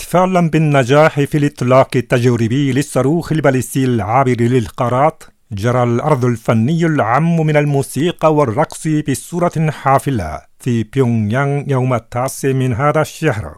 احتفالا بالنجاح في الإطلاق التجريبي للصاروخ البالستي العابر للقارات، جرى العرض الفني العام من الموسيقى والرقص بصورة حافلة في بيونغ يانغ يوم 9 من هذا الشهر.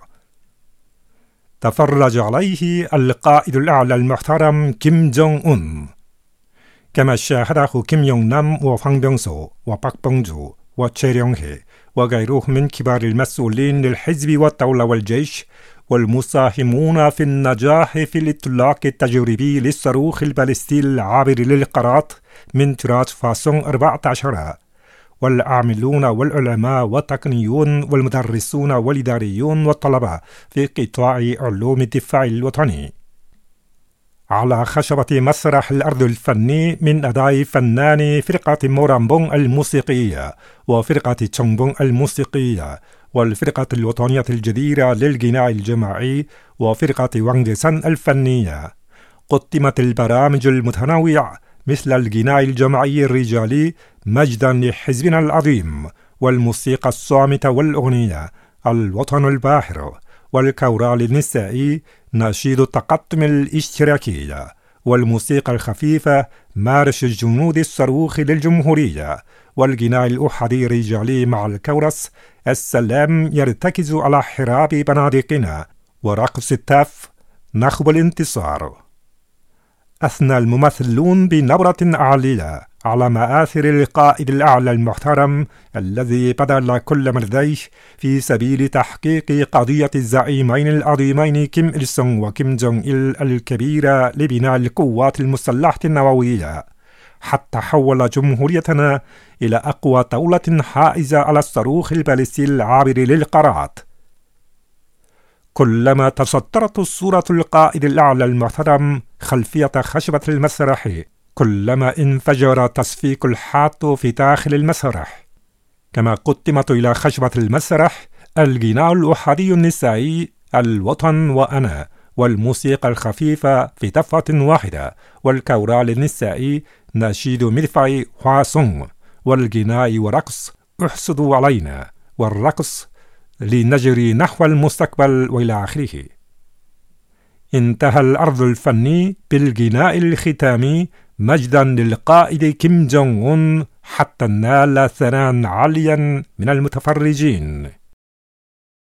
تفرج عليه القائد الأعلى المحترم كيم جونغ أون، كما شاهده كيم يونغ نام وفang بيونغسو وباك بونجو وتشي ريونغ هي وغيرهم من كبار المسؤولين للحزب والدولة والجيش والمساهمون في النجاح في الإطلاق التجريبي للصاروخ البالستي العابر للقارات من طراز فاسون 14، والعاملون والعلماء والتقنيون والمدرسون والإداريون والطلبة في قطاع علوم الدفاع الوطني. على خشبة مسرح الأرض الفني من أداء فنان فرقة مورامبونغ الموسيقية وفرقة تشونغبونغ الموسيقية والفرقة الوطنية الجديرة للغناء الجماعي وفرقة وانغدسان الفنية، قدمت البرامج المتنوعة مثل الغناء الجماعي الرجالي مجدا لحزبنا العظيم، والموسيقى الصامتة والأغنية الوطن الباهر، والكورال النسائي نشيد التقدم الاشتراكية، والموسيقى الخفيفة مارش الجنود الصاروخ للجمهورية، والغناء الأحادي الرجالي مع الكورس السلام يرتكز على حراب بنادقنا، ورقص التاف نخب الانتصار. أثنى الممثلون بنبرة عالية على مآثر القائد الأعلى المحترم الذي بذل كل ما لديه في سبيل تحقيق قضية الزعيمين العظيمين كيم إل سونغ وكيم جونغ إل الكبيرة لبناء القوات المسلحة النووية، حتى حول جمهوريتنا إلى أقوى دولة حائزة على الصاروخ البالستي العابر للقارات. كلما تصدرت صورة القائد الأعلى المحترم خلفية خشبة المسرح، كلما انفجر تصفيق الحاد في داخل المسرح. كما قدمت إلى خشبة المسرح الغناء الأحادي النسائي الوطن وأنا، والموسيقى الخفيفة في دفعة واحدة، والكورال النسائي نشيد مدفع هواسونغ، والغناء ورقص احسدوا علينا، والرقص لنجري نحو المستقبل وإلى آخره. انتهى العرض الفني بالغناء الختامي مجدا للقائد كيم جونغ أون، حتى نال ثناء عاليا من المتفرجين.